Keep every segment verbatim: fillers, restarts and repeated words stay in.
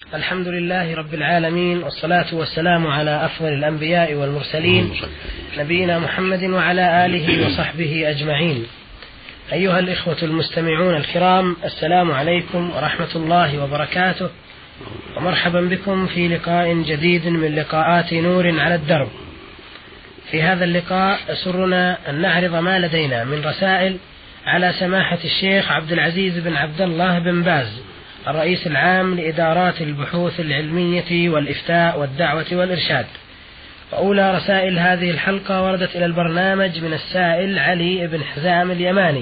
الحمد لله رب العالمين، والصلاة والسلام على أفضل الأنبياء والمرسلين نبينا محمد وعلى آله وصحبه أجمعين. أيها الإخوة المستمعون الكرام، السلام عليكم ورحمة الله وبركاته، ومرحبا بكم في لقاء جديد من لقاءات نور على الدرب. في هذا اللقاء أسرنا أن نعرض ما لدينا من رسائل على سماحة الشيخ عبد العزيز بن عبد الله بن باز، الرئيس العام لإدارات البحوث العلمية والإفتاء والدعوة والإرشاد. وأولى رسائل هذه الحلقة وردت إلى البرنامج من السائل علي بن حزام اليماني،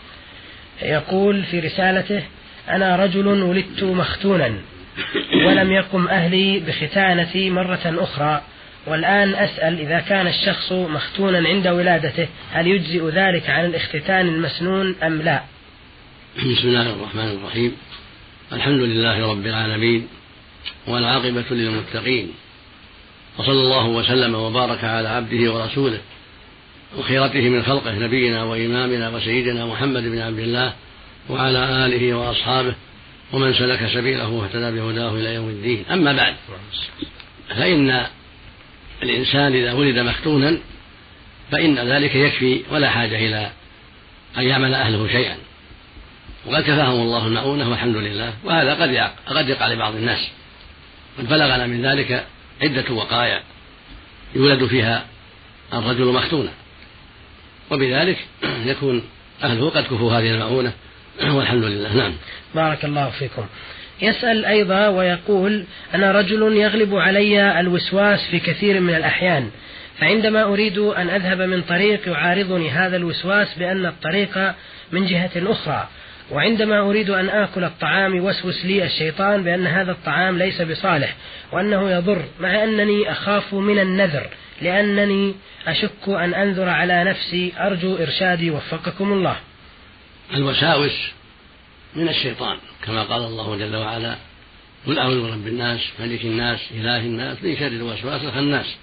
يقول في رسالته: أنا رجل ولدت مختونا ولم يقم أهلي بختانتي مرة أخرى، والآن أسأل إذا كان الشخص مختونا عند ولادته هل يجزئ ذلك عن الاختتان المسنون أم لا؟ بسم الله الرحمن الرحيم. الحمد لله رب العالمين، والعاقبة للمتقين، وصلى الله وسلم وبارك على عبده ورسوله وخيرته من خلقه نبينا وإمامنا وسيدنا محمد بن عبد الله وعلى آله وأصحابه ومن سلك سبيله واهتدى بهداه إلى يوم الدين. أما بعد، فإن الإنسان إذا ولد مختونا فإن ذلك يكفي ولا حاجة إلى أن يعمل أهله شيئا، وقد كفاهم الله المؤونة والحمد لله. وهذا قد قد يقع لبعض الناس، قد بلغنا من ذلك عدة وقائع يولد فيها الرجل مختونا، وبذلك يكون أهله قد كفوا هذه المؤونة والحمد لله. نعم. بارك الله فيكم. يسأل أيضا ويقول: أنا رجل يغلب علي الوسواس في كثير من الأحيان، فعندما أريد أن أذهب من طريق يعارضني هذا الوسواس بأن الطريق من جهة أخرى، وعندما أريد أن آكل الطعام يوسوس لي الشيطان بأن هذا الطعام ليس بصالح وأنه يضر، مع أنني أخاف من النذر لأنني أشك أن أنذر على نفسي. أرجو إرشادي وفقكم الله. الوساوس من الشيطان، كما قال الله جل وعلا: قل أعوذ برب الناس ملك الناس إله الناس من شر الوسواس الخناس.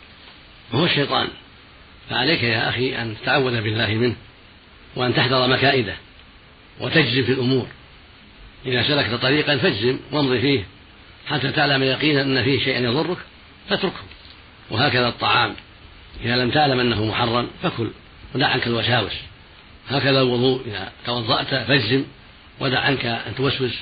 وهو الشيطان، فعليك يا أخي أن تتعوذ بالله منه، وأن تحذر مكائده، وتجزم في الأمور. إذا سلكت طريقا فاجزم وامضي فيه حتى تعلم يقينا أن فيه شيئا يضرك فاتركه. وهكذا الطعام، إذا لم تعلم أنه محرم فكل ودع عنك الوساوس. هكذا الوضوء، إذا توضأت فاجزم ودع عنك أن توسوس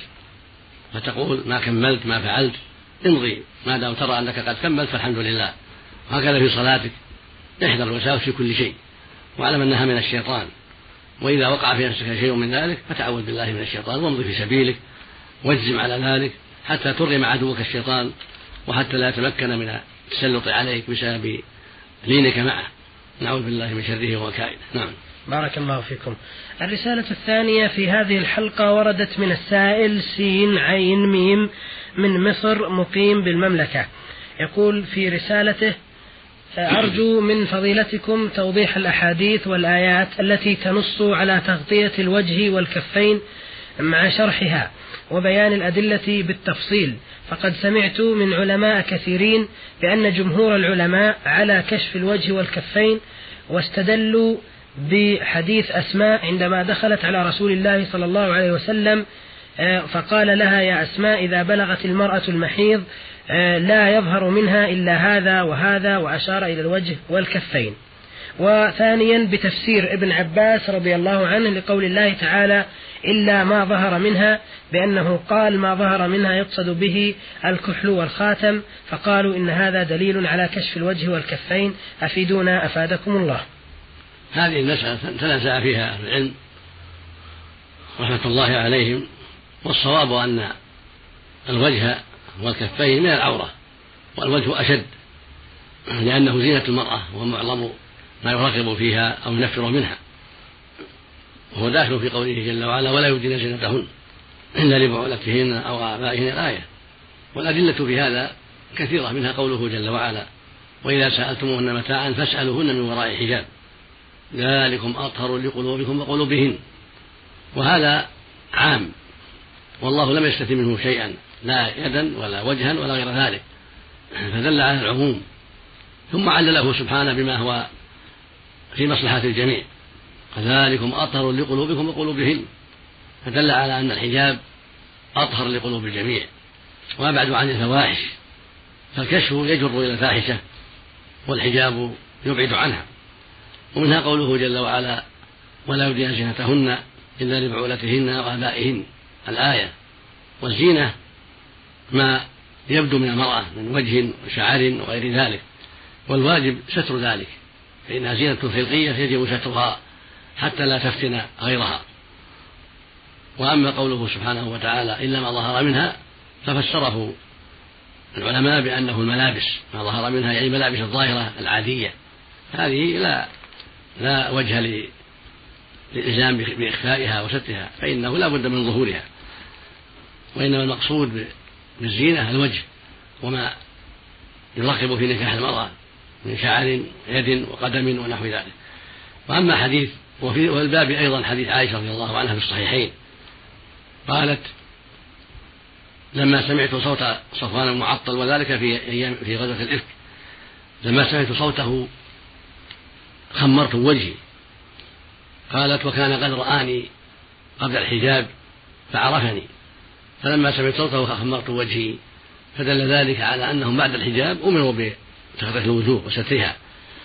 فتقول ما كملت ما فعلت، امضي ما دام ترى أنك قد كملت فالحمد لله. وهكذا في صلاتك، احذر الوساوس في كل شيء، واعلم أنها من الشيطان. وإذا وقع في نفسك شيء من ذلك فتعوذ بالله من الشيطان وامضي في سبيلك واجزم على ذلك حتى ترغم عدوك الشيطان، وحتى لا يتمكن من التسلط عليك بسبب لينك معه. نعوذ بالله من شره وكائده. نعم. بارك الله فيكم. الرسالة الثانية في هذه الحلقة وردت من السائل سين عين ميم من مصر، مقيم بالمملكة. يقول في رسالته: أرجو من فضيلتكم توضيح الأحاديث والآيات التي تنص على تغطية الوجه والكفين مع شرحها وبيان الأدلة بالتفصيل، فقد سمعت من علماء كثيرين بأن جمهور العلماء على كشف الوجه والكفين، واستدلوا بحديث أسماء عندما دخلت على رسول الله صلى الله عليه وسلم فقال لها: يا أسماء إذا بلغت المرأة المحيض لا يظهر منها إلا هذا وهذا، وأشار إلى الوجه والكفين. وثانيا بتفسير ابن عباس رضي الله عنه لقول الله تعالى: إلا ما ظهر منها، بأنه قال ما ظهر منها يقصد به الكحل والخاتم، فقالوا إن هذا دليل على كشف الوجه والكفين. أفيدونا أفادكم الله. هذه المسألة تنازع فيها أهل العلم رحمة الله عليهم، والصواب أن الوجه والكفين من العورة، والوجه أشد لأنه زينة المرأة ومعظم ما يرغب فيها أو ينفر منها، وهو داخل في قوله جل وعلا: ولا يبدين زينتهن إلا لبعولتهن أو آبائهن الآية. والأدلة في هذا كثيرة، منها قوله جل وعلا: وإذا سألتموهن متاعا فاسألوهن من وراء حجاب ذلكم أطهر لقلوبكم وقلوبهن. وهذا عام، والله لم يستثن منه شيئا، لا يدا ولا وجها ولا غير ذلك، فدل على العموم. ثم علله سبحانه بما هو في مصلحة الجميع: كذلكم أطهر لقلوبكم وقلوبهن، فدل على أن الحجاب أطهر لقلوب الجميع. وأبعد عن الفواحش، فالكشف يجر إلى الفاحشة والحجاب يبعد عنها. ومنها قوله جل وعلا: ولا يبدين زينتهن إلا لبعولتهن وآبائهن، الآية. والزينة ما يبدو من المرأة من وجه وشعر وغير ذلك، والواجب ستر ذلك، فإنها زينة خلقية يجب سترها حتى لا تفتن غيرها. وأما قوله سبحانه وتعالى: إلا ما ظهر منها، ففسره العلماء بأنه الملابس، ما ظهر منها يعني الملابس الظاهرة العادية، هذه لا لا وجه للإلزام بإخفائها وسترها، فإنه لا بد من ظهورها، وإنما المقصود بالزينة الوجه وما يرغب في نكاح المرأة من شعر يد وقدم ونحو ذلك. وأما حديث وفي والباب أيضا حديث عائشة رضي الله عنها في الصحيحين، قالت: لما سمعت صوت صفوان المعطل، وذلك في أيام في غزوة الإفك، لما سمعت صوته خمرت وجهي. قالت: وكان قد رآني قبل الحجاب فعرفني، فلما سمعت صوته خمرت وجهي، فدل ذلك على أنهم بعد الحجاب أمروا بتغطية الوجوه وسترها.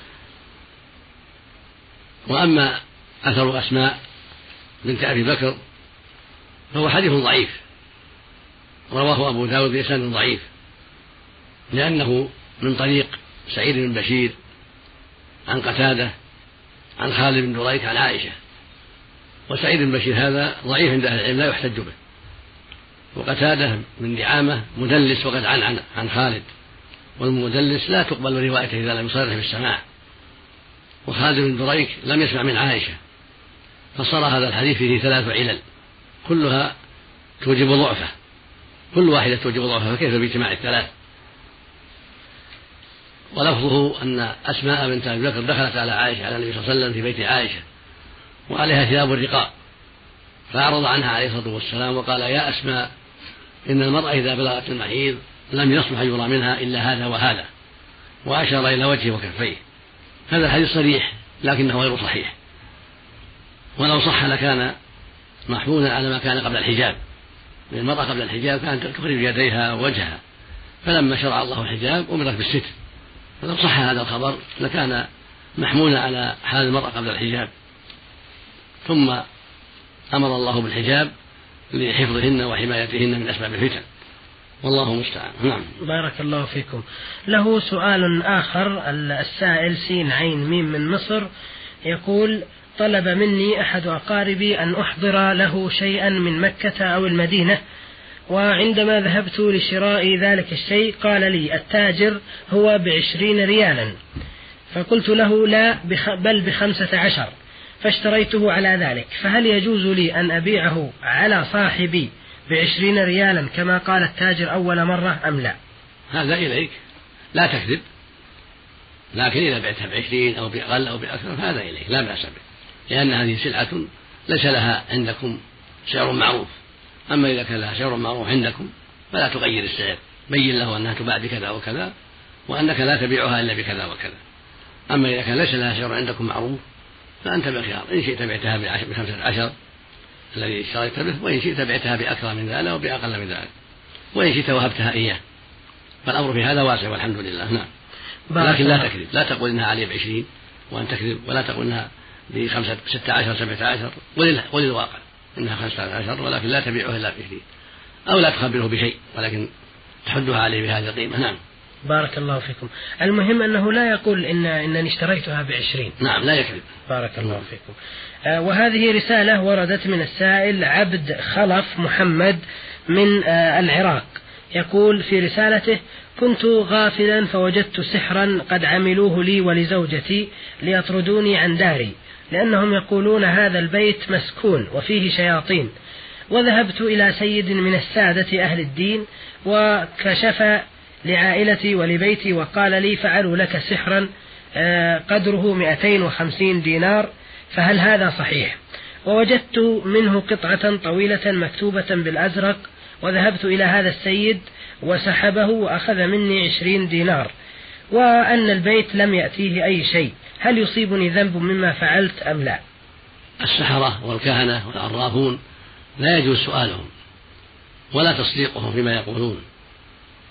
وأما أثر أسماء بنت أبي بكر فهو حديث ضعيف، رواه أبو داود بإسناد ضعيف، لأنه من طريق سعيد بن بشير عن قتادة عن خالد بن دريك عن عائشة، وسعيد بن بشير هذا ضعيف عند أهل العلم لا يحتج به، وقتادة من دعامة مدلس وقد عن عن, عن خالد، والمدلس لا تقبل روايته إذا لم يصرح بالسماع، وخالد بن دريك لم يسمع من عائشة، فصار هذا الحديث فيه ثلاث علل كلها توجب ضعفه، كل واحدة توجب ضعفه، فكيف باجتماع الثلاث؟ ولفظه أن أسماء بنت أبي بكر دخلت على عائشة على النبي صلى الله عليه وسلم في بيت عائشة وعليها ثياب الرقاء، فأعرض عنها عليه الصلاة والسلام وقال: يا أسماء، إن المرأة إذا بلغت المحيض لم يصلح يرى منها إلا هذا وهذا، وأشار إلى وجهه وكفيه. هذا الحديث صريح لكنه غير صحيح، ولو صح لكان محمولا على ما كان قبل الحجاب، لأن المرأة قبل الحجاب كانت تخرج يديها ووجهها، فلما شرع الله الحجاب أمرت بالستر، فلو صح هذا الخبر لكان محمولا على حال المرأة قبل الحجاب، ثم أمر الله بالحجاب لحفظهن وحمايتهن من أسباب الفتن، والله المستعان. نعم. بارك الله فيكم. له سؤال آخر، السائل سين عين ميم من مصر يقول: طلب مني أحد أقاربي أن أحضر له شيئا من مكة أو المدينة، وعندما ذهبت لشراء ذلك الشيء قال لي التاجر هو بعشرين ريالا، فقلت له لا بل بخمسة عشر، فاشتريته على ذلك، فهل يجوز لي أن أبيعه على صاحبي بعشرين ريالا كما قال التاجر أول مرة أم لا؟ هذا إليك، لا تكذب، لكن إذا بعتها بعشرين أو بأقل أو بأكثر هذا إليك لا بأس به، لأن هذه سلعة ليس لها عندكم سعر معروف. أما إذا كان لها سعر معروف عندكم فلا تغير السعر، بين له أنها تباع بكذا وكذا وأنك لا تبيعها إلا بكذا وكذا. أما إذا كان ليس لها سعر عندكم معروف فأنت بالخيار، إن شئت بعتها بخمسة عشر الذي اشتريت به، وإن شئت بعتها بأكثر من ذلك وبأقل من ذلك، وإن شئت وهبتها إياه، فالأمر في هذا واسع والحمد لله. نعم. لكن لا تكذب، لا تقول إنها عليه بعشرين وأن تكذب، ولا تقول إنها بخمسة ستة عشر سبعة عشر، وللواقع إنها خمسة عشر، ولكن لا تبيعها إلا بعشرين، أو لا تخبره بشيء ولكن تحدها عليه بهذه القيمة. نعم. بارك الله فيكم. المهم أنه لا يقول إن إنني اشتريتها بعشرين. نعم، لا يكذب. بارك الله فيكم. آه وهذه رسالة وردت من السائل عبد خلف محمد من آه العراق، يقول في رسالته: كنت غافلا فوجدت سحرا قد عملوه لي ولزوجتي ليطردوني عن داري، لأنهم يقولون هذا البيت مسكون وفيه شياطين، وذهبت إلى سيد من السادة أهل الدين وكشف لعائلتي ولبيتي وقال لي فعلوا لك سحرا قدره مئتين وخمسين دينار، فهل هذا صحيح؟ ووجدت منه قطعة طويلة مكتوبة بالأزرق، وذهبت إلى هذا السيد وسحبه وأخذ مني عشرين دينار، وأن البيت لم يأتيه أي شيء، هل يصيبني ذنب مما فعلت أم لا؟ السحرة والكهنة والعرافون لا يجوز سؤالهم ولا تصديقهم فيما يقولون،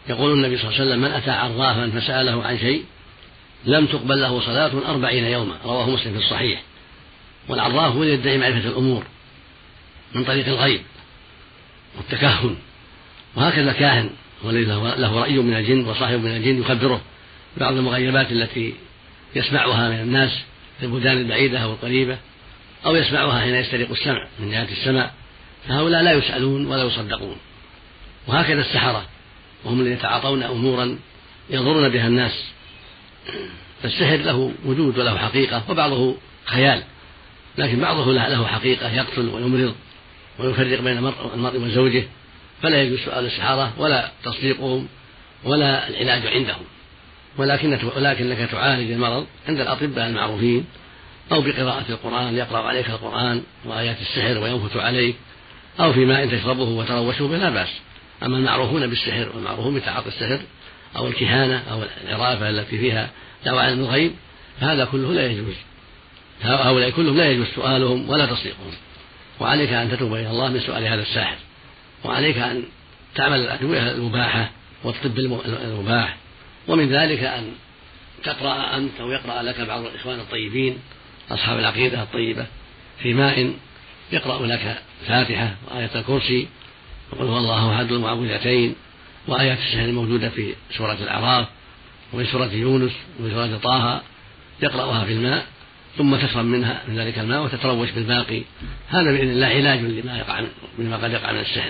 يقول النبي صلى الله عليه وسلم: من أتى عرافا فسأله عن شيء لم تقبل له صلاة أربعين يوما، رواه مسلم في الصحيح. والعراف هو يدعي معرفة الأمور من طريق الغيب والتكهن، وهكذا كاهن والذي له رأي من الجن وصاحب من الجن يخبره بعض المغيبات التي يسمعها من الناس في البلدان البعيدة أو القريبة، أو يسمعها حين يسترق السمع من جهة السمع، فهؤلاء لا يسألون ولا يصدقون. وهكذا السحرة وهم الذين يتعاطون أمورا يضرون بها الناس. فالسحر له وجود وله حقيقة، وبعضه خيال، لكن بعضه له حقيقة يقتل ويمرض ويفرق بين المرء وزوجه، فلا يجوز سؤال السحرة ولا تصديقهم ولا العلاج عندهم، ولكن ولكنك تعالج المرض عند الأطباء المعروفين، أو بقراءة القرآن يقرأ عليك القرآن وآيات السحر وينفث عليك، أو في ماء تشربه وتروشه به لا بأس. أما المعروفون بالسحر والمعروفون بتعاطي السحر أو الكهانة أو العرافة التي فيها دعوى علم الغيب فهذا كله لا يجوز، هؤلاء كلهم لا يجوز سؤالهم ولا تصديقهم. وعليك أن تتوب إلى الله من سؤال هذا الساحر، وعليك أن تعمل الأدوية المباحة والطب المباح، ومن ذلك أن تقرأ أنت أو يقرأ لك بعض الإخوان الطيبين أصحاب العقيدة الطيبة في ماء يقرأ لك الفاتحة وآية الكرسي وقل هو الله أحد المعوذتين وآيات السحر الموجودة في سورة الأعراف وفي سورة يونس وفي سورة طه، يقرأها في الماء ثم تشرب منها من ذلك الماء وتتروش بالباقي. هذا بإذن الله علاج لما يقع مما قد يقع من السحر.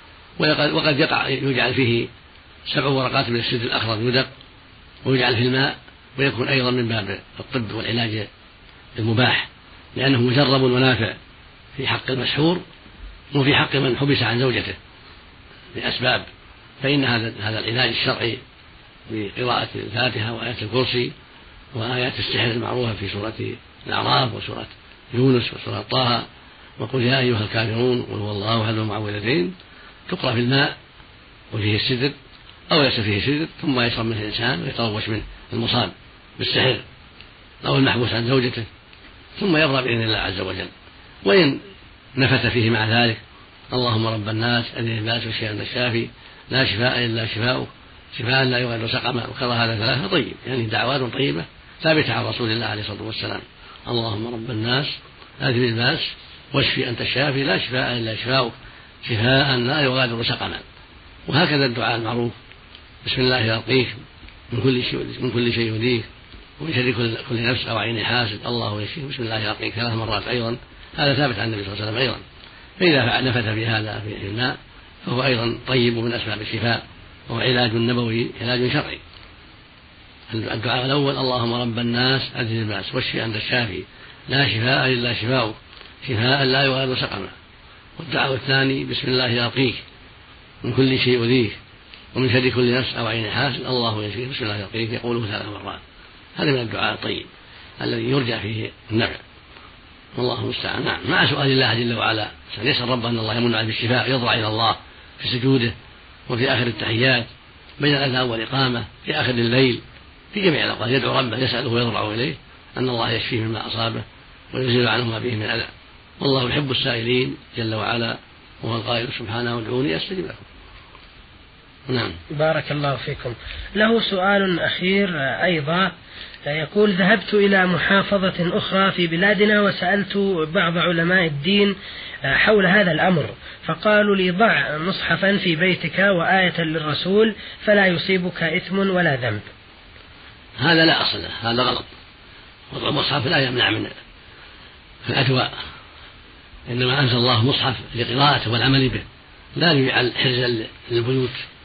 وقد يقع يجعل فيه سبع ورقات من السدر الأخضر يدق ويجعل في الماء، ويكون أيضا من باب الطب والعلاج المباح، لأنه مجرب ونافع في حق المسحور وفي حق من حبس عن زوجته لأسباب. فإن هذا هذا العلاج الشرعي بقراءة الفاتحة وآيات الكرسي وآيات السحر المعروفة في سورة الأعراف وسورة يونس وسورة طه وقل يا أيها الكافرون قل هو الله أحد المعوذتين تقرأ في الماء وفيه السدر أو ليس فيه سدر، ثم يشرب منه الإنسان ويتروش منه المصاب بالسحر أو المحبوس عن زوجته، ثم يبرأ بإذن الله عز وجل. وإن نفث فيه مع ذلك اللهم رب الناس أذهب الباس واشفي أنت الشافي لا شفاء إلا شفاؤك شفاء لا يغادر سقما، وكرر هذا ثلاثة طيب، يعني دعوات طيبة ثابتة عن رسول الله عليه الصلاة والسلام. اللهم رب الناس أذهب الباس واشفي أنت الشافي لا شفاء إلا شفاؤك شفاء لا يغادر سقما. وهكذا الدعاء المعروف بسم الله يرقيك من كل شيء من كل شيء يؤذيك ومن شر كل, كل نفس أو عين حاسد الله يشفيك بسم الله يرقيك ثلاث مرات أيضا، هذا ثابت عن النبي صلى الله عليه وسلم أيضا. فإذا نفث في هذا في الماء فهو أيضا طيب من أسباب الشفاء، وهو علاج نبوي علاج شرعي. الدعاء الأول اللهم رب الناس أذهب الباس واشفي أنت الشافي لا شفاء إلا شفاؤك شفاء لا يغادر سقما. والدعاء الثاني بسم الله يرقيك من كل شيء يؤذيك ومن شر كل نفس أو عين حاسد الله يشفيك بسم الله يرقيك يقوله ثلاث مرات. هذا من الدعاء الطيب الذي يرجى فيه النفع، والله المستعان. نعم، مع سؤال الله جل وعلا يسأل ربه أن الله يمن عليه بالشفاء، يضرع إلى الله في سجوده وفي آخر التحيات بين الأذان والإقامة في آخر الليل في جميع الأوقات يدعو ربه يسأله ويضرع إليه أن الله يشفيه مما أصابه ويزيل عنه ما به من أذى. والله يحب السائلين جل وعلا، وهو القائل سبحانه ادعوني أستجب لكم. نعم. بارك الله فيكم. له سؤال أخير أيضا يقول ذهبت إلى محافظة أخرى في بلادنا وسألت بعض علماء الدين حول هذا الأمر، فقالوا لي ضع مصحفا في بيتك وآية للرسول فلا يصيبك إثم ولا ذنب. هذا لا أصل له، هذا غلط. وضع المصحف لا يمنع من الأدواء، إنما أنزل الله مصحف لقراءته والعمل به لا ليجعل حرزا للبيوت،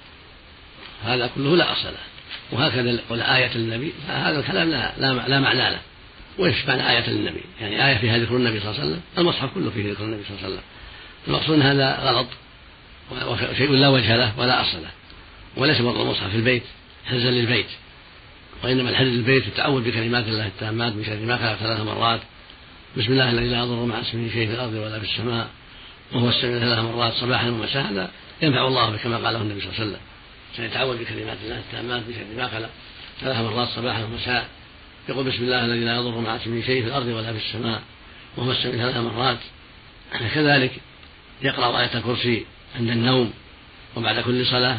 هذا كله لا أصل له. وهكذا قول آية للنبي هذا الكلام لا, لا, لا معنى له. وإيش معنى آية للنبي؟ يعني آية فيها ذكر النبي صلى الله عليه وسلم، المصحف كله فيه ذكر النبي صلى الله عليه وسلم. المقصود هذا غلط وشيء لا وجه له ولا أصل له، وليس وضع المصحف في البيت حرزا للبيت، وإنما الحرز للبيت التعوذ بكلمات الله التامات من شر ما خلق ثلاث مرات بسم الله الذي لا يضر مع اسمه شيء في الأرض ولا في السماء وهو السميع ثلاث مرات صباحا ومساء، هذا ينفع الله كما قاله النبي صلى الله عليه وسلم سيتعوذ بكلمات الله التامات من شر ما خلق ثلاث مرات صباحا ومساء، يقول بسم الله الذي لا يضر مع اسمه شيء في الأرض ولا في السماء وهو السميع ثلاث مرات. كذلك يقرأ آية الكرسي عند النوم وبعد كل صلاة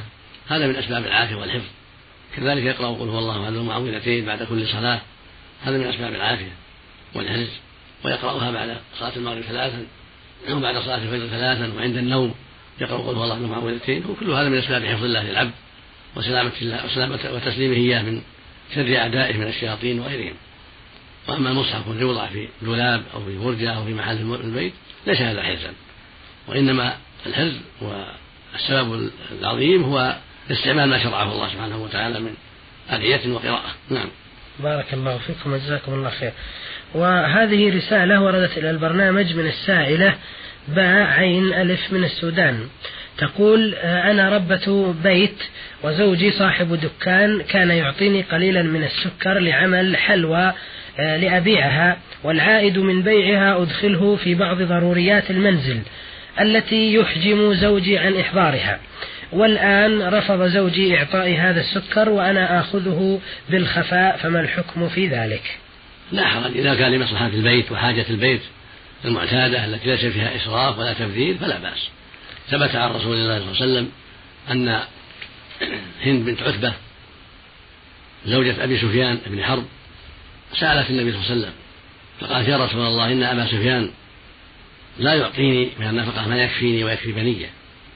هذا من أسباب العافية والحفظ. كذلك يقرأ قل هو الله أحد المعوذتين بعد كل صلاة، هذا من أسباب العافية والحرز. ويقرأها بعد صلاة المغرب ثلاثا أو بعد صلاة الفجر ثلاثا، وعند النوم يقرأ قل هو الله أحد المعوذتين، وكل هذا من أسباب حفظ الله للعبد وسلامة الله وسلامة وتسليمه إياه من شر أعدائه من الشياطين وغيرهم. وأما المصحف الذي يوضع في دولاب أو في فرجة أو في محل البيت ليس هذا حرزا، وإنما الحرز والسبب العظيم هو استعمال ما شرعه الله سبحانه وتعالى من أدعية وقراءة. نعم. بارك الله فيكم وجزاكم الله خير. وهذه رسالة وردت إلى البرنامج من السائلة باء عين ألف من السودان، تقول: أنا ربة بيت وزوجي صاحب دكان، كان يعطيني قليلا من السكر لعمل حلوى لأبيعها، والعائد من بيعها أدخله في بعض ضروريات المنزل التي يحجم زوجي عن إحضارها، والآن رفض زوجي إعطائي هذا السكر وأنا آخذه بالخفاء، فما الحكم في ذلك؟ لا حرج، إذا كان لمصلحة البيت وحاجة البيت المعتادة التي ليس فيها إسراف ولا تبذير فلا بأس. ثبت عن رسول الله صلى الله عليه وسلم أن هند بنت عتبة زوجة أبي سفيان بن حرب سألت النبي صلى الله عليه وسلم فقالت: يا رسول الله، إن أبا سفيان لا يعطيني من النفقة ما يكفيني ويكفي بنية،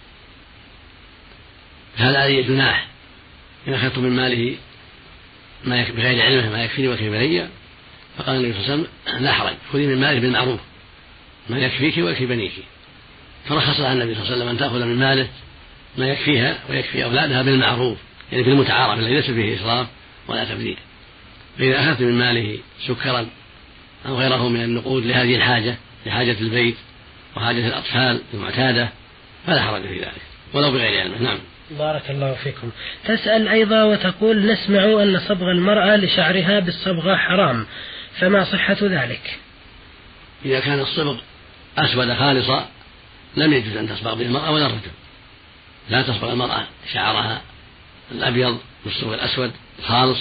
فهل علي جناح إن أخذت من ماله ما بغير علمه ما يكفيني ويكفي بنية؟ فقال النبي صلى الله عليه وسلم: لا حرج، خذي من ماله بالمعروف ما يكفيك ويكفي بنيك. فرخص لها النبي صلى الله عليه وسلم أن تأخذ من ماله ما يكفيها ويكفي أولادها بالمعروف، يعني بالمتعارف الذي ليس فيه إسراف ولا تبذير. فإذا أخذت من ماله سكرا أو غيره من النقود لهذه الحاجة، لحاجة البيت وحاجة الأطفال المعتادة، فلا حرج في ذلك ولو بغير علمه. نعم. بارك الله فيكم. تسأل أيضا وتقول: نسمع أن صبغ المرأة لشعرها بالصبغة حرام، فما صحة ذلك؟ إذا كان الصبغ أسود خالصا لم يجوز أن تصبغ به المرأة ولا الرجل. لا تصبغ المرأة شعرها الأبيض بالصبغ الأسود خالص،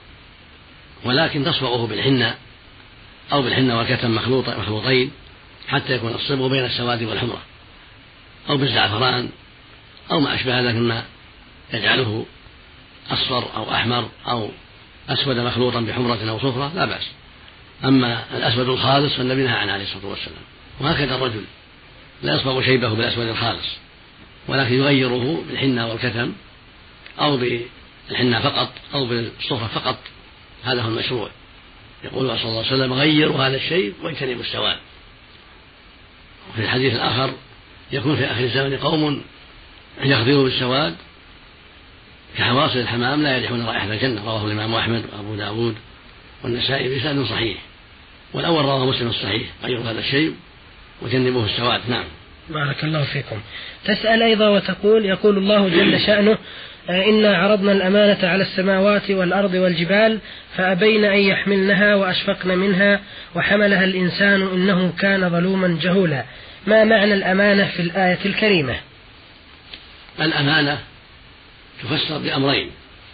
ولكن تصبغه بالحنة أو بالحنة والكتم مخلوطين حتى يكون الصبغ بين السواد والحمرة، أو بالزعفران أو ما أشبه ذلك مما يجعله أصفر أو أحمر أو أسود مخلوطا بحمرة أو صفرة لا بأس. أما الأسود الخالص فالنبي نهى عنه عليه الصلاة والسلام. وهكذا الرجل لا يصبغ شيبه بالأسود الخالص، ولكن يغيره بالحنة والكتم أو بالحنة فقط أو بالصفرة فقط، هذا هو المشروع. يقول صلى الله عليه وسلم: غيروا هذا الشيء واجتنبوا السواد. وفي الحديث الآخر: يكون في آخر الزمن قوم يخضروا بالسواد كحواصل الحمام لا يريحون رائحة الجنة، رواه الإمام أحمد وأبو داود والنسائي بسند صحيح. والأول رواه مسلم الصحيح: غيروا هذا الشيء وجنبوه السواد. نعم. بارك الله فيكم. تسأل أيضا وتقول: يقول الله جل شأنه: إنا عرضنا الأمانة على السماوات والأرض والجبال فأبين أن يحملنها وأشفقن منها وحملها الإنسان إنه كان ظلوما جهولا. ما معنى الأمانة في الآية الكريمة؟ الأمانة تفسر بأمرين: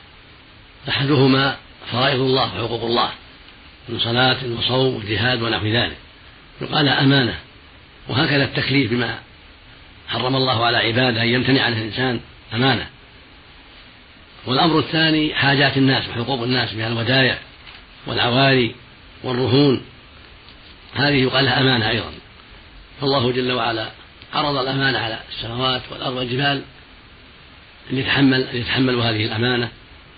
أحدهما فرائض الله وحقوق الله من صلاة وصوم وجهاد ونحو ذلك، يقال أمانة. وهكذا التكليف بما حرم الله على عباده أن يمتنع عنه الإنسان أمانة. والأمر الثاني حاجات الناس وحقوق الناس من الودائع والعواري والرهون، هذه يقال لها أمانة أيضا. فالله جل وعلا عرض الأمانة على السماوات والأرض والجبال أن يتحمل أن يتحملوا هذه الأمانة،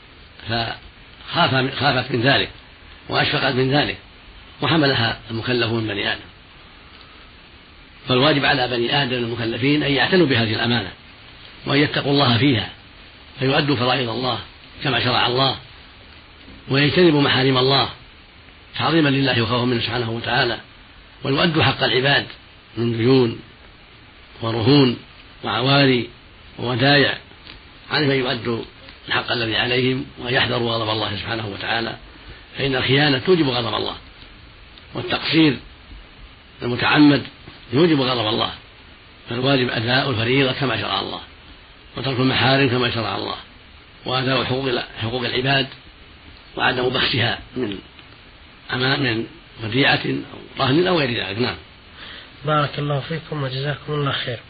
فخافت من ذلك وأشفقت من ذلك وحملها المكلفون من بني آدم. فالواجب على بني آدم المكلفين أن يعتنوا بهذه الأمانة وأن يتقوا الله فيها، فيؤدوا فرائض الله كما شرع الله، ويجتنبوا محارم الله تعظيما لله وخوفا منه سبحانه وتعالى، ويؤدوا حق العباد من ديون ورهون وعواري وودائع، عليهم أن يؤدوا الحق الذي عليهم ويحذروا غضب الله سبحانه وتعالى، فإن الخيانة توجب غضب الله، والتقصير المتعمد يوجب غضب الله. فالواجب أداء الفريضة كما شرع الله، وترك المحارم كما شرع الله، وأداء حقوق العباد وعدم بخسها من أمام من وديعة أو رهن أو غير ذلك. نعم. بارك الله فيكم وجزاكم الله خير.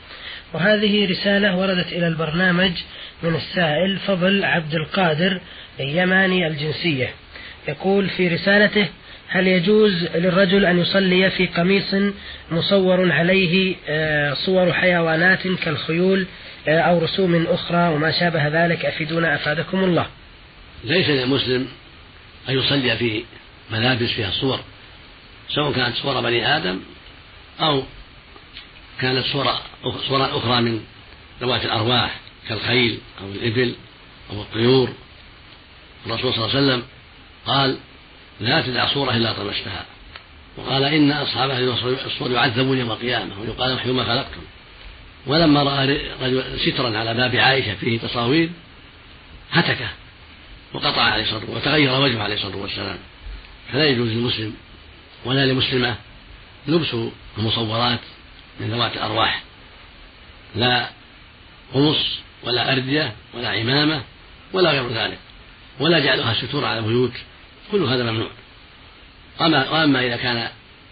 وهذه رسالة وردت إلى البرنامج من السائل فضل عبد القادر اليماني الجنسية. يقول في رسالته: هل يجوز للرجل أن يصلي في قميص مصور عليه صور حيوانات كالخيول أو رسوم أخرى وما شابه ذلك؟ أفيدونا أفادكم الله. ليس للمسلم أن يصلي في ملابس فيها صور، سواء كانت صور بني آدم أو كانت صور أخرى من ذوات الأرواح كالخيل أو الإبل أو الطيور. الرسول صلى الله عليه وسلم قال: لا تدع صورة إلا طمستها، وقال: إن أصحاب هذه الصور يعذبون يوم القيامة ويقال: احيوا ما خلقتم. ولما رأى رجل سترا على باب عائشة فيه تصاوير هتكه وقطع عليه صدره وتغير وجهه عليه الصلاة والسلام. فلا يجوز للمسلم ولا لمسلمة لبس المصورات من ذوات الأرواح، لا قمص ولا أردية ولا عمامة ولا غير ذلك، ولا جعلها ستور على البيوت، كل هذا ممنوع. وأما إذا كان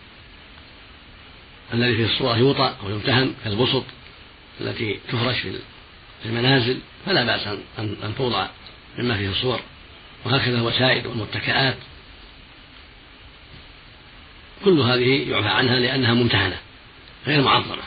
الذي في الصورة يوطأ أو يمتهن كالبسط التي تفرش في المنازل فلا بأس أن توضع مما فيه الصور، وهكذا الوسائد والمتكئات كل هذه يعفى عنها لأنها ممتهنة غير معظمة.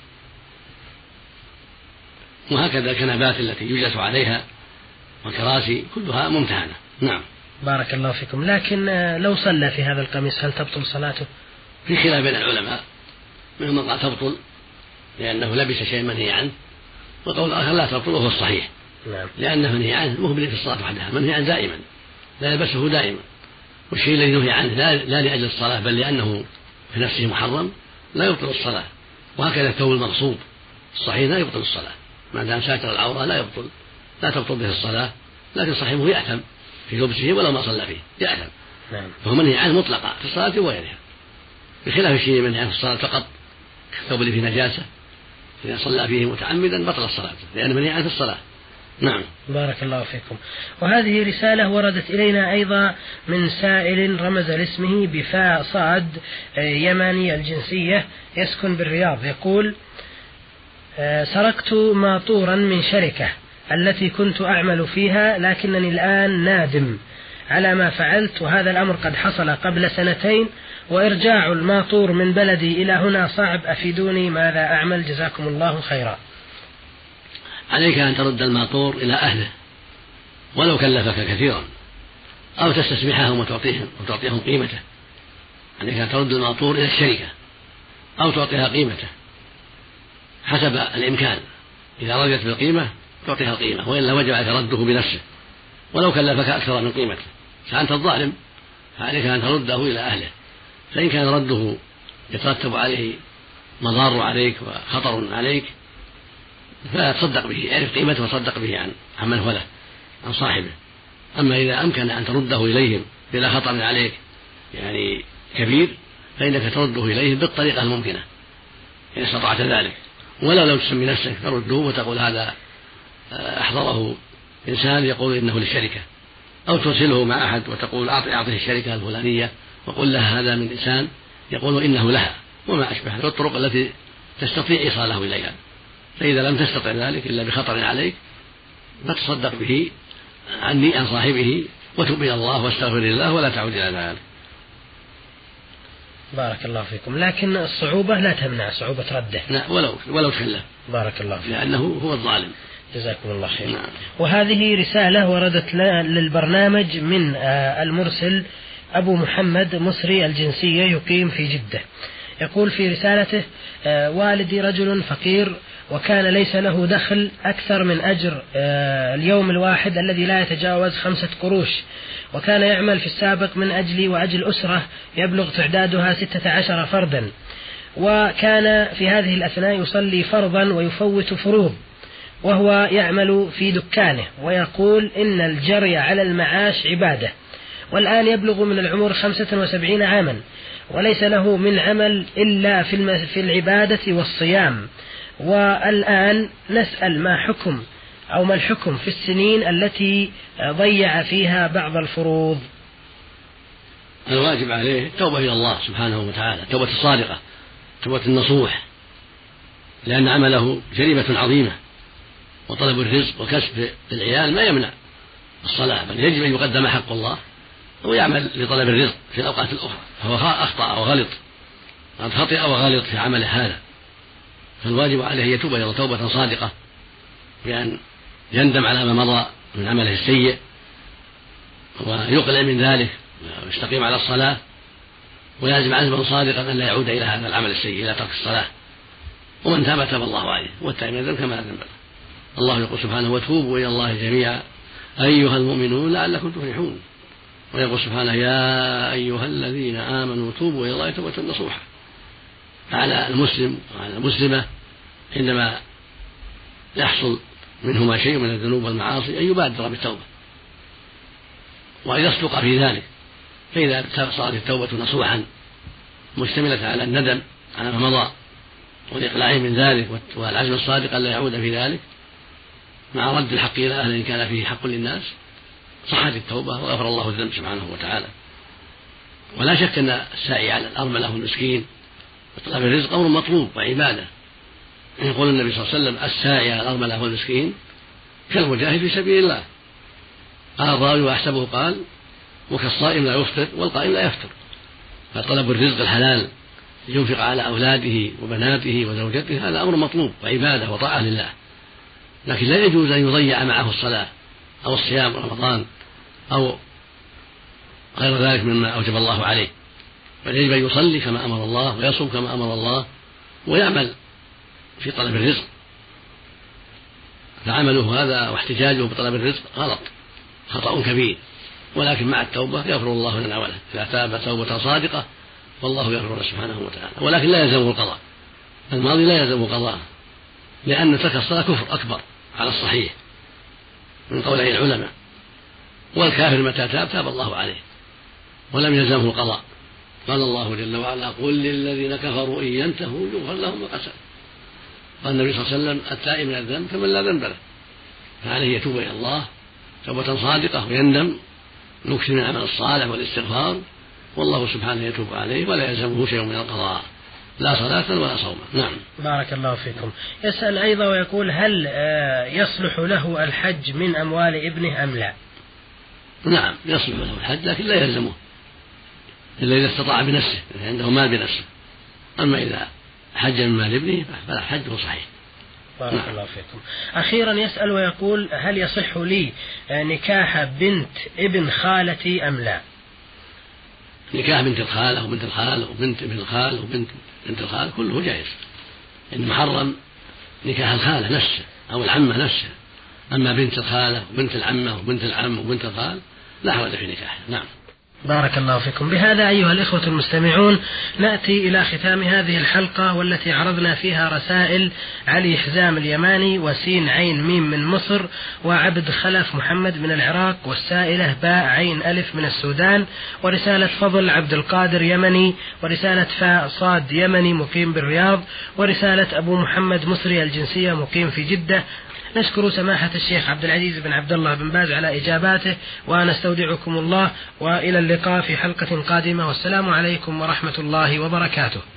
وهكذا الكنبات التي يجلس عليها والكراسي كلها ممتهنة. نعم. بارك الله فيكم. لكن لو صلى في هذا القميص هل تبطل صلاته؟ في خلاف بين العلماء، منهم من قال تبطل لأنه لبس شيء منهي عنه، وقول آخر لا تبطل وهو الصحيح. نعم. لأنه منهي عنه مهمل في الصلاة وحدها، منهي عنه دائما لا يلبسه دائما، والشيء الذي نهي عنه لا, لا لأجل الصلاة بل لأنه في نفسه محرم لا يبطل الصلاة. وهكذا الثوب المغصوب الصحيح لا يبطل الصلاة ما دام ساتر العورة، لا يبطل لا تبطل به الصلاة، لكن صاحبه يأثم في لبسه ولو ما صلى فيه يأثم. نعم. فهو منهي عنه مطلقا في الصلاة وغيرها، بخلاف الشيء منهي عنه في الصلاة فقط كالثوب اللي فيه نجاسة إذا صلى فيه متعمدا بطل الصلاة لأنه منهي عنه في الصلاة. نعم. بارك الله فيكم. وهذه رسالة وردت إلينا أيضا من سائل رمز لاسمه بفاء صاد يماني الجنسية يسكن بالرياض. يقول: سرقت ماطورا من شركة التي كنت أعمل فيها، لكنني الآن نادم على ما فعلت، وهذا الأمر قد حصل قبل سنتين، وإرجاع الماطور من بلدي إلى هنا صعب، أفيدوني ماذا أعمل جزاكم الله خيرا. عليك أن ترد الماطور إلى أهله ولو كلفك كثيرا، أو تستسمحهم وتعطيهم وتعطيهم قيمته. عليك أن ترد الماطور إلى الشركة أو تعطيها قيمته حسب الإمكان، إذا رضيت بالقيمة تعطيها القيمة، وإلا وجب عليك رده بنفسه ولو كلفك أكثر من قيمته. فأنت الظالم فعليك أن ترده إلى أهله، فإن كان رده يترتب عليه مضار عليك وخطر عليك فلا تصدق به، اعرف قيمته وصدق به عن عمن هو له عن صاحبه. أما إذا أمكن أن ترده إليهم بلا خطر عليك يعني كبير فإنك ترده إليهم بالطريقة الممكنة إن استطعت ذلك، ولا لو تسمي نفسك ترده وتقول هذا أحضره إنسان يقول إنه للشركة، أو ترسله مع أحد وتقول أعطيه الشركة الفلانية وقل لها هذا من إنسان يقول إنه لها، وما أشبه الطرق التي تستطيع إيصاله إليها. فإذا لم تستطع ذلك إلا بخطر عليك فتصدق به عني عن صاحبه وتب إلى الله واستغفر الله ولا تعود إلى ذلك. بارك الله فيكم. لكن الصعوبة لا تمنع صعوبة رده. لا ولو ولو تخلف. بارك الله فيكم. لأنه هو الظالم. جزاكم الله خير. نعم. وهذه رسالة وردت للبرنامج من المرسل أبو محمد مصري الجنسية يقيم في جدة. يقول في رسالته: والدي رجل فقير وكان ليس له دخل أكثر من أجر اليوم الواحد الذي لا يتجاوز خمسة قروش، وكان يعمل في السابق من أجلي وأجل أسرة يبلغ تعدادها ستة عشر فردا، وكان في هذه الأثناء يصلي فرضا ويفوت فروض وهو يعمل في دكانه، ويقول إن الجري على المعاش عبادة، والآن يبلغ من العمر خمسة وسبعين عاما وليس له من عمل إلا في العبادة والصيام. والآن نسأل ما حكم أو ما الحكم في السنين التي ضيع فيها بعض الفروض؟ الواجب عليه توبة إلى الله سبحانه وتعالى، توبة الصادقة، توبة النصوح، لأن عمله جريمة عظيمة، وطلب الرزق وكسب العيال ما يمنع الصلاة، بل يجب أن يقدم حق الله ويعمل لطلب الرزق في الأوقات الأخرى، فهو أخطأ وغلط، قد خطئ وغلط في عمله هذا، فالواجب عليه يتوب إلى الله توبة صادقة بأن يندم على ما مضى من عمله السيء ويقلع من ذلك ويستقيم على الصلاة ويلزم عزما صادقا أن لا يعود إلى هذا العمل السيء إلى ترك الصلاة، ومن تاب تاب الله عليه، والتائب من الذنب كما لا ذنب له. الله يقول سبحانه: وتوبوا إلى الله جميعا أيها المؤمنون لعلكم تفلحون. ويقول سبحانه: يا أيها الذين آمنوا توبوا إلى الله توبة نصوحا. على المسلم وعلى المسلمة عندما يحصل منهما شيء من الذنوب والمعاصي أن يبادر بالتوبة وأن يصدق في ذلك، فإذا صارت التوبة نصوحا مشتملة على الندم على ما مضى والإقلاع من ذلك والعزم الصادق ألا يعود في ذلك مع رد الحق إلى أهله إن كان فيه حق للناس، صحت التوبة وغفر الله الذنب سبحانه وتعالى. ولا شك أن السعي على الأرملة والمسكين وطلب الرزق أمر مطلوب وعبادة. يقول النبي صلى الله عليه وسلم: الساعي على الأرملة والمسكين كالمجاهد في سبيل الله. قال الراوي وأحسبه قال: وكالصائم لا يفطر والقائم لا يفطر. فطلب الرزق الحلال لينفق على أولاده وبناته وزوجته هذا أمر مطلوب وعبادة وطاعة لله، لكن لا يجوز أن يضيع معه الصلاة أو الصيام رمضان أو غير ذلك مما أوجب الله عليه، بل يجب أن يصلي كما أمر الله ويصوم كما أمر الله ويعمل في طلب الرزق. فعمله هذا واحتجاجه بطلب الرزق غلط، خطأ كبير، ولكن مع التوبة يغفر الله لنا وله إذا تاب توبة صادقة والله يغفر سبحانه وتعالى. ولكن لا يلزمه القضاء، الماضي لا يلزمه قضاء، لأن ترك الصلاة كفر أكبر على الصحيح من قولي العلماء، والكافر متى تاب تاب الله عليه ولم يلزمه القضاء. قال الله جل وعلا: قل للذين كفروا إن ينتهوا يغفر لهم ما قد سلف. قال النبي صلى الله عليه وسلم: التائب من الذنب كمن لا ذنب له، فعليه يتوب إلى الله توبة صادقة ويندم، نكثر من العمل الصالح والاستغفار، والله سبحانه يتوب عليه ولا يلزمه شيء من القضاء، لا صلاة ولا صوما. نعم. بارك الله فيكم. يسأل أيضا ويقول: هل يصلح له الحج من أموال ابنه أم لا؟ نعم يصلح له الحج، لكن لا يلزمه إلا إذا استطاع بنفسه، يعني عنده مال بنفسه. أما إذا حج من مال ابنه فلا حجه صحيح. بارك نعم. الله فيكم. أخيرا يسأل ويقول: هل يصح لي نكاح بنت ابن خالتي أم لا؟ نكاح بنت الخالة وبنت الخال وبنت ابن الخال وبنت بنت الخال كله جائز، إن محرم نكاح الخالة نفسه أو العمة نفسها، أما بنت الخالة وبنت العمة وبنت العم وبنت الخال لا حرج في نكاحها. نعم. بارك الله فيكم. بهذا أيها الإخوة المستمعون نأتي إلى ختام هذه الحلقة، والتي عرضنا فيها رسائل علي حزام اليماني وسين عين ميم من مصر، وعبد خلف محمد من العراق، والسائلة باء عين ألف من السودان، ورسالة فضل عبد القادر يمني، ورسالة فاء صاد يمني مقيم بالرياض، ورسالة أبو محمد مصري الجنسية مقيم في جدة. نشكر سماحة الشيخ عبد العزيز بن عبد الله بن باز على إجاباته، ونستودعكم الله، وإلى اللقاء في حلقة قادمة، والسلام عليكم ورحمة الله وبركاته.